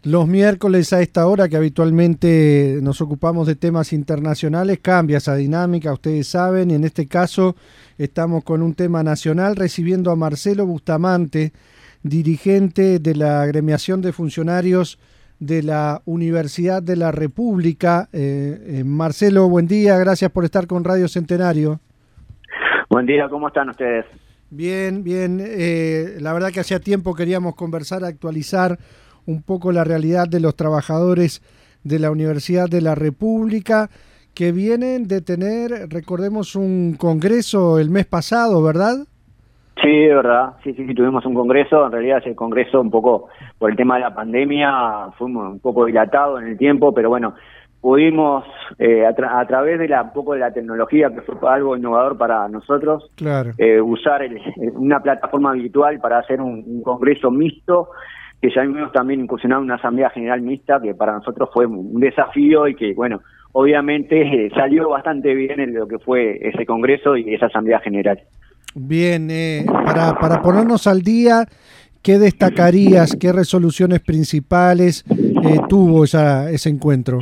Los miércoles a esta hora, que habitualmente nos ocupamos de temas internacionales, cambia esa dinámica, ustedes saben, y en este caso estamos con un tema nacional, recibiendo a Marcelo Bustamante, dirigente de la agremiación de funcionarios de la Universidad de la República. Marcelo, buen día, gracias por estar con Radio Centenario. Buen día, ¿cómo están ustedes? Bien, bien. La verdad que hacía tiempo queríamos conversar, actualizar un poco la realidad de los trabajadores de la Universidad de la República, que vienen de tener, recordemos, un congreso el mes pasado, ¿verdad? Sí, de verdad, sí, tuvimos un congreso. En realidad ese congreso, un poco por el tema de la pandemia, fue un poco dilatado en el tiempo, pero bueno, pudimos a través de un poco de la tecnología, que fue algo innovador para nosotros, claro, usar una plataforma virtual para hacer un congreso mixto, que ya hemos también incursionado en una asamblea general mixta, que para nosotros fue un desafío y que, bueno, obviamente salió bastante bien en lo que fue ese congreso y esa asamblea general. Bien, para ponernos al día, ¿qué destacarías, qué resoluciones principales tuvo ese encuentro?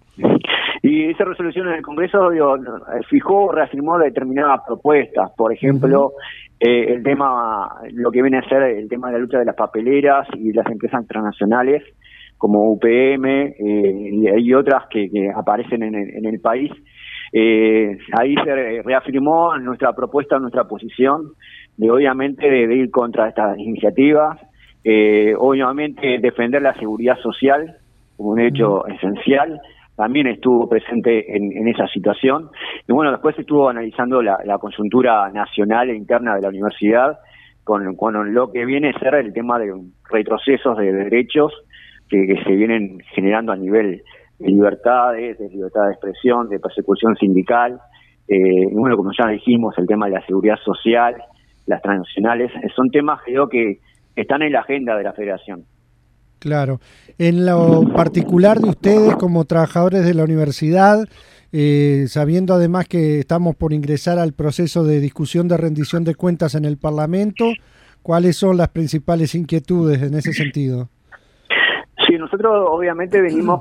Y esa resolución en el Congreso reafirmó determinadas propuestas, por ejemplo, el tema, lo que viene a ser el tema de la lucha de las papeleras y las empresas transnacionales, como UPM y otras que aparecen en el país. Ahí se reafirmó nuestra propuesta, nuestra posición, obviamente de ir contra estas iniciativas, obviamente defender la seguridad social como un hecho esencial. También estuvo presente en esa situación. Y bueno, después estuvo analizando la coyuntura nacional e interna de la universidad con lo que viene a ser el tema de retrocesos de derechos que se vienen generando a nivel de libertades, de libertad de expresión, de persecución sindical. Y bueno, como ya dijimos, el tema de la seguridad social, las transnacionales, son temas que están en la agenda de la Federación. Claro. En lo particular de ustedes como trabajadores de la universidad, sabiendo además que estamos por ingresar al proceso de discusión de rendición de cuentas en el Parlamento, ¿cuáles son las principales inquietudes en ese sentido? Sí, nosotros obviamente venimos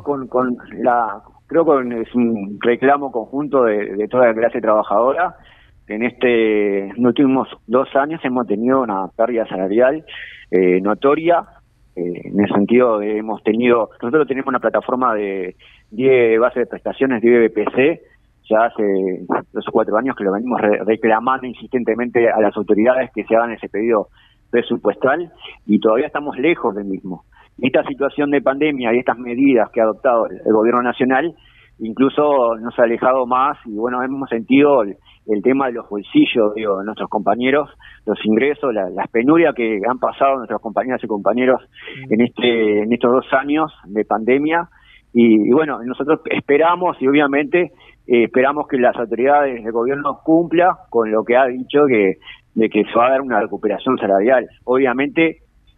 creo que es un reclamo conjunto de toda la clase trabajadora. En los últimos 2 años hemos tenido una pérdida salarial notoria. En el sentido nosotros tenemos una plataforma de 10 bases de prestaciones de BPC, ya hace 2 o 4 años que lo venimos reclamando insistentemente a las autoridades que se hagan ese pedido presupuestal y todavía estamos lejos del mismo. Esta situación de pandemia y estas medidas que ha adoptado el gobierno nacional incluso nos ha alejado más y bueno, hemos sentido el tema de los bolsillos, de nuestros compañeros, los ingresos, las penurias que han pasado nuestras compañeras y compañeros en estos 2 años de pandemia y bueno, nosotros esperamos y obviamente esperamos que las autoridades del gobierno cumplan con lo que ha dicho de que se va a dar una recuperación salarial. Obviamente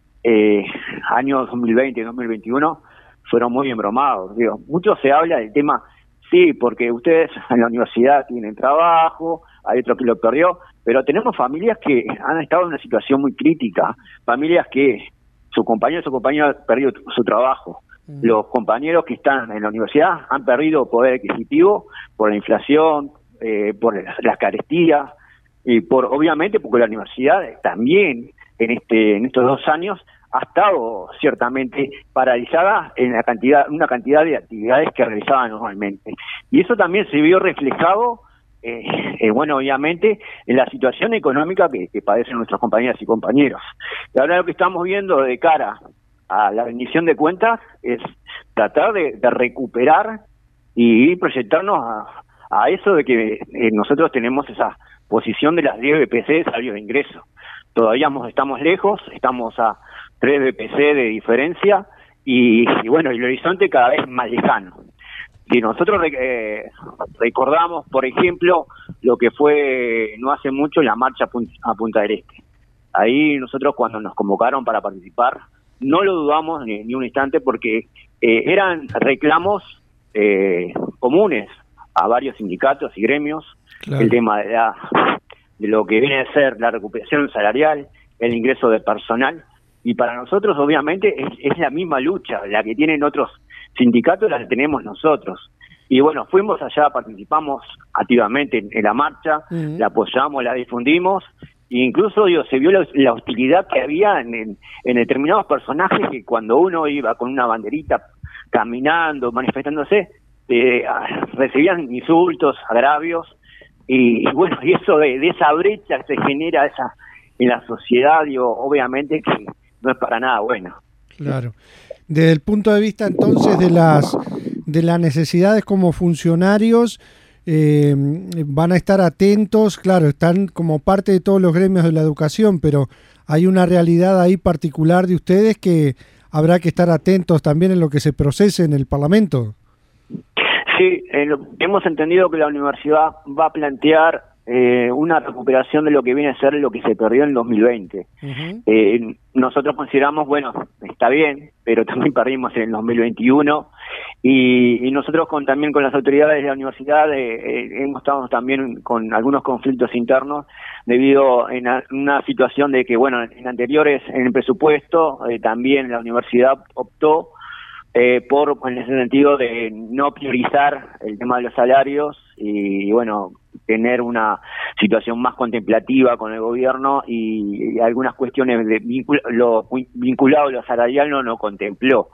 años 2020 y 2021 fueron muy embromados. Mucho se habla del tema, sí, porque ustedes en la universidad tienen trabajo, hay otro que lo perdió, pero tenemos familias que han estado en una situación muy crítica, familias que su compañero han perdido su trabajo. Los compañeros que están en la universidad han perdido poder adquisitivo por la inflación, por las carestías, y obviamente porque la universidad también en estos 2 años ha estado ciertamente paralizada en una cantidad de actividades que realizaban normalmente. Y eso también se vio reflejado, bueno, obviamente, en la situación económica que padecen nuestras compañeras y compañeros. Y ahora lo que estamos viendo de cara a la rendición de cuentas es tratar de recuperar y proyectarnos a eso de que nosotros tenemos esa posición de las 10 BPC de salario de ingreso. Todavía estamos lejos, estamos a 3 BPC de diferencia y bueno, el horizonte cada vez más lejano. Si nosotros recordamos, por ejemplo, lo que fue no hace mucho la marcha a Punta del Este. Ahí nosotros cuando nos convocaron para participar, no lo dudamos ni un instante porque eran reclamos comunes a varios sindicatos y gremios, claro. El tema de lo que viene a ser la recuperación salarial, el ingreso de personal, y para nosotros obviamente es la misma lucha, la que tienen otros sindicatos, la que tenemos nosotros. Y bueno, fuimos allá, participamos activamente en la marcha, la apoyamos, la difundimos, e incluso se vio la hostilidad que había en determinados personajes que cuando uno iba con una banderita caminando, manifestándose, recibían insultos, agravios, y bueno, y eso de esa brecha que se genera en la sociedad, obviamente que no es para nada bueno. Claro. Desde el punto de vista entonces de las necesidades como funcionarios, van a estar atentos, claro, están como parte de todos los gremios de la educación, pero hay una realidad ahí particular de ustedes que habrá que estar atentos también en lo que se procese en el Parlamento. Sí, hemos entendido que la universidad va a plantear una recuperación de lo que viene a ser lo que se perdió en 2020. Nosotros consideramos, bueno, está bien, pero también perdimos en el 2021 y nosotros también con las autoridades de la universidad hemos estado también con algunos conflictos internos debido a una situación de que, bueno, en anteriores, en el presupuesto, también la universidad optó en ese sentido de no priorizar el tema de los salarios y bueno, tener una situación más contemplativa con el gobierno y algunas cuestiones vinculado a lo salarial no contempló.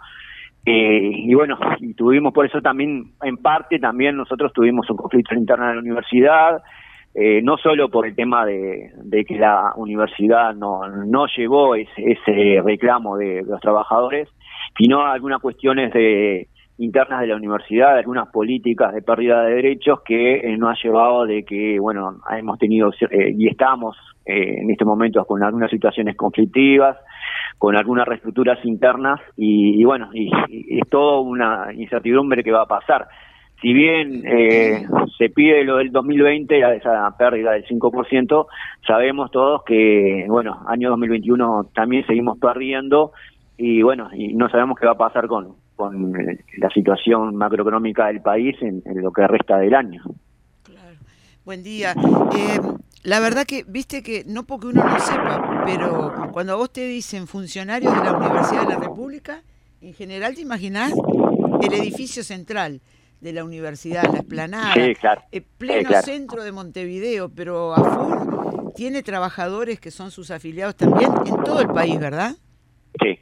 Y bueno, y tuvimos por eso también, en parte también nosotros tuvimos un conflicto interno en la universidad, no solo por el tema de que la universidad no llevó ese reclamo de los trabajadores, sino algunas cuestiones internas de la universidad, algunas políticas de pérdida de derechos que nos ha llevado de que, bueno, hemos tenido y estamos en este momento con algunas situaciones conflictivas, con algunas reestructuras internas y bueno, y es toda una incertidumbre que va a pasar. Si bien se pide lo del 2020, esa pérdida del 5%, sabemos todos que, bueno, año 2021 también seguimos perdiendo y bueno, y no sabemos qué va a pasar con la situación macroeconómica del país en lo que resta del año. Claro. Buen día. La verdad que, viste que, no porque uno no sepa, pero cuando a vos te dicen funcionarios de la Universidad de la República, en general te imaginás el edificio central de la universidad, la explanada, sí, claro. Pleno claro. Centro de Montevideo, pero a full tiene trabajadores que son sus afiliados también en todo el país, ¿verdad? Sí,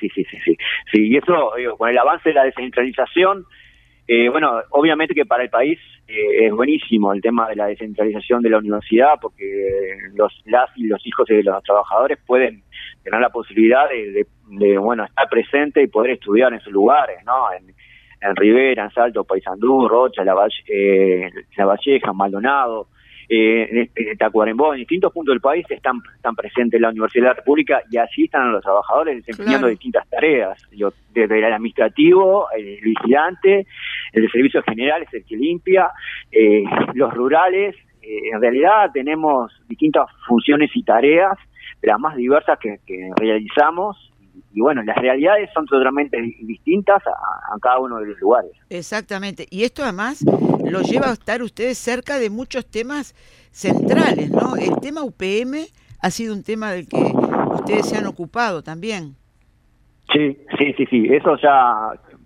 y eso, con el avance de la descentralización, bueno, obviamente que para el país es buenísimo el tema de la descentralización de la universidad, porque las y los hijos de los trabajadores pueden tener la posibilidad de bueno, estar presente y poder estudiar en sus lugares, ¿no? En Rivera, en Salto, Paysandú, Rocha, La Valleja, Maldonado, Tacuarembó, en distintos puntos del país están presentes en la Universidad de la República y allí están los trabajadores desempeñando distintas tareas, desde el administrativo, el vigilante, el de servicios generales, el que limpia, los rurales. En realidad tenemos distintas funciones y tareas, de las más diversas que realizamos. Y bueno, las realidades son totalmente distintas a cada uno de los lugares. Exactamente. Y esto además lo lleva a estar ustedes cerca de muchos temas centrales, ¿no? El tema UPM ha sido un tema del que ustedes se han ocupado también. Sí. Eso ya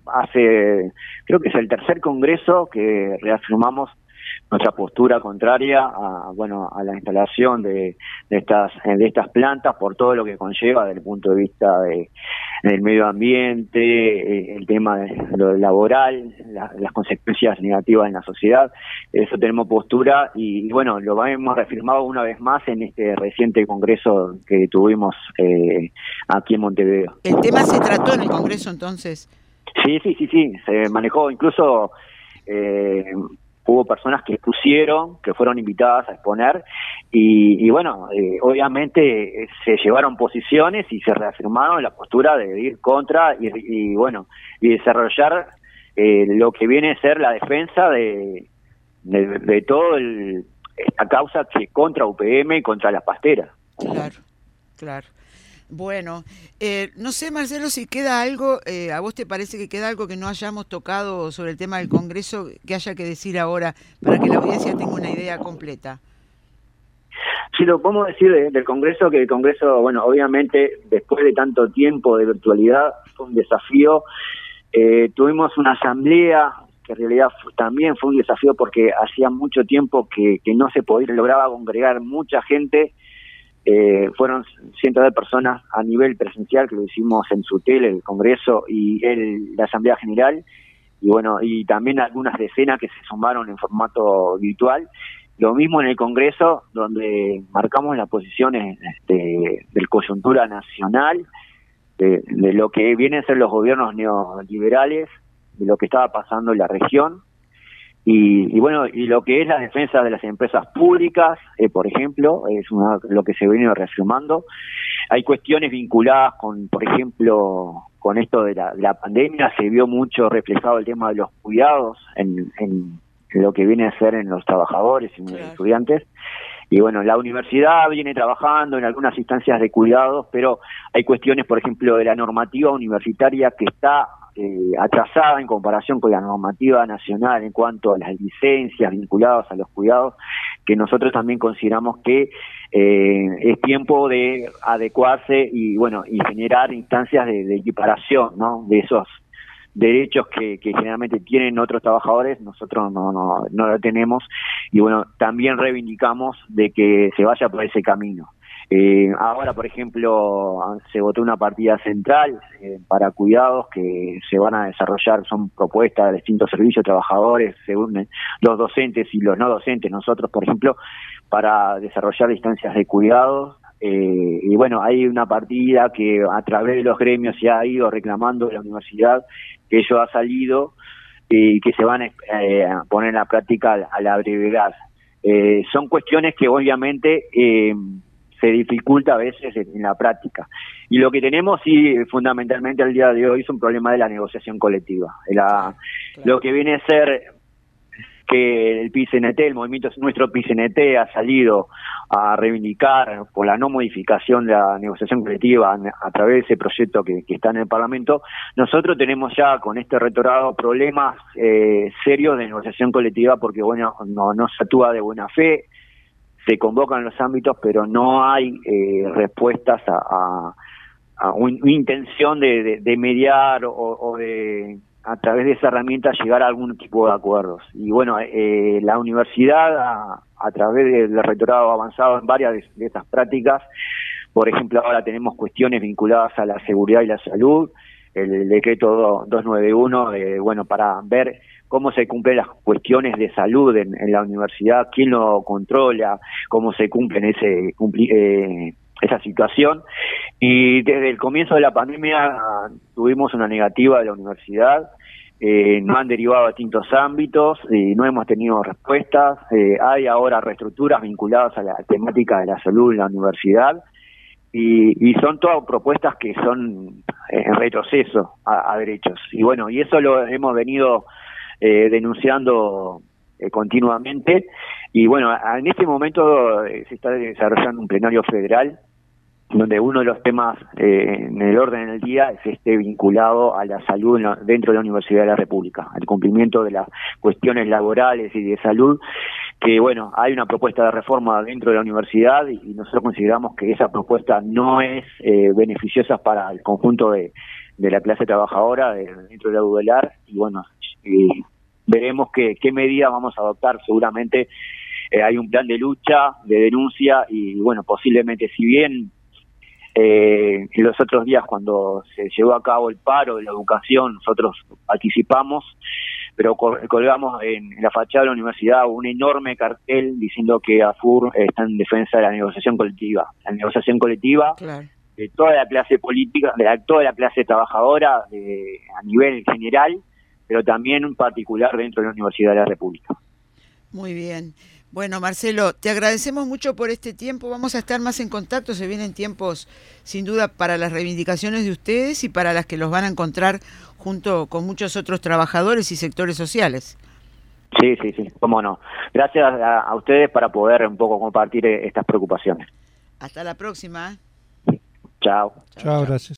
creo que es el tercer congreso que reafirmamos nuestra postura contraria a la instalación de estas plantas por todo lo que conlleva desde el punto de vista del medio ambiente, el tema de lo laboral, las consecuencias negativas en la sociedad. Eso tenemos postura y bueno, lo hemos reafirmado una vez más en este reciente congreso que tuvimos aquí en Montevideo. ¿El tema se trató en el congreso entonces? Sí, se manejó incluso... hubo personas que expusieron, que fueron invitadas a exponer y bueno, obviamente se llevaron posiciones y se reafirmaron la postura de ir contra y bueno, y desarrollar lo que viene a ser la defensa de todo esta causa que contra UPM y contra las pasteras. Claro. Bueno, no sé, Marcelo, si queda algo, ¿a vos te parece que queda algo que no hayamos tocado sobre el tema del Congreso que haya que decir ahora para que la audiencia tenga una idea completa? Sí, lo podemos decir del Congreso, que el Congreso, bueno, obviamente, después de tanto tiempo de virtualidad, fue un desafío. Tuvimos una asamblea que en realidad también fue un desafío porque hacía mucho tiempo que no se lograba congregar mucha gente. Fueron cientos de personas a nivel presencial, que lo hicimos en Sutel, el Congreso y la Asamblea General, y bueno, y también algunas decenas que se sumaron en formato virtual. Lo mismo en el Congreso, donde marcamos las posiciones del coyuntura nacional, de lo que vienen a ser los gobiernos neoliberales, de lo que estaba pasando en la región, y bueno, y lo que es la defensa de las empresas públicas, por ejemplo, es lo que se viene reafirmando. Hay cuestiones vinculadas con, por ejemplo, con esto de la pandemia, se vio mucho reflejado el tema de los cuidados en lo que viene a ser en los trabajadores y en los estudiantes. Y bueno, la universidad viene trabajando en algunas instancias de cuidados, pero hay cuestiones, por ejemplo, de la normativa universitaria que está atrasada en comparación con la normativa nacional en cuanto a las licencias vinculadas a los cuidados, que nosotros también consideramos que es tiempo de adecuarse y bueno, y generar instancias de equiparación, ¿no?, de esos derechos que generalmente tienen otros trabajadores, nosotros no lo tenemos, y bueno, también reivindicamos de que se vaya por ese camino. Ahora, por ejemplo, se votó una partida central para cuidados que se van a desarrollar, son propuestas de distintos servicios, trabajadores, según los docentes y los no docentes, nosotros, por ejemplo, para desarrollar distancias de cuidados. Y bueno, hay una partida que a través de los gremios se ha ido reclamando de la universidad, que ello ha salido y que se van a poner en la práctica a la brevedad. Son cuestiones que obviamente se dificulta a veces en la práctica. Y lo que tenemos, sí, fundamentalmente al día de hoy es un problema de la negociación colectiva. Lo que viene a ser que el PICNT, el movimiento nuestro PICNT, ha salido a reivindicar por la no modificación de la negociación colectiva a través de ese proyecto que está en el Parlamento. Nosotros tenemos ya con este rectorado problemas serios de negociación colectiva porque bueno, no se actúa de buena fe, se convocan los ámbitos, pero no hay respuestas a una intención de mediar o de, a través de esa herramienta, llegar a algún tipo de acuerdos. Y bueno, la universidad, a través del rectorado, ha avanzado en varias de estas prácticas. Por ejemplo, ahora tenemos cuestiones vinculadas a la seguridad y la salud, el decreto 291, bueno, para ver cómo se cumplen las cuestiones de salud en la universidad, quién lo controla, cómo se cumplen esa situación. Y desde el comienzo de la pandemia tuvimos una negativa de la universidad, no han derivado a distintos ámbitos y no hemos tenido respuestas. Hay ahora reestructuras vinculadas a la temática de la salud en la universidad y son todas propuestas que son en retroceso a derechos. Y bueno, y eso lo hemos venido denunciando continuamente. Y bueno, en este momento se está desarrollando un plenario federal donde uno de los temas en el orden del día es vinculado a la salud dentro de la Universidad de la República, el cumplimiento de las cuestiones laborales y de salud, que bueno, hay una propuesta de reforma dentro de la universidad y nosotros consideramos que esa propuesta no es beneficiosa para el conjunto de la clase trabajadora dentro de la UDELAR, y bueno, veremos qué medidas vamos a adoptar. Seguramente hay un plan de lucha, de denuncia, y bueno, posiblemente, si bien los otros días cuando se llevó a cabo el paro de la educación nosotros participamos, pero colgamos en la fachada de la universidad un enorme cartel diciendo que AFUR está en defensa de la negociación colectiva. La negociación colectiva, claro, de toda la clase política, toda la clase trabajadora a nivel general, pero también en particular dentro de la Universidad de la República. Muy bien. Bueno, Marcelo, te agradecemos mucho por este tiempo. Vamos a estar más en contacto. Se vienen tiempos, sin duda, para las reivindicaciones de ustedes y para las que los van a encontrar junto con muchos otros trabajadores y sectores sociales. Sí, cómo no. Gracias a ustedes para poder un poco compartir estas preocupaciones. Hasta la próxima. Chao. Chao, gracias.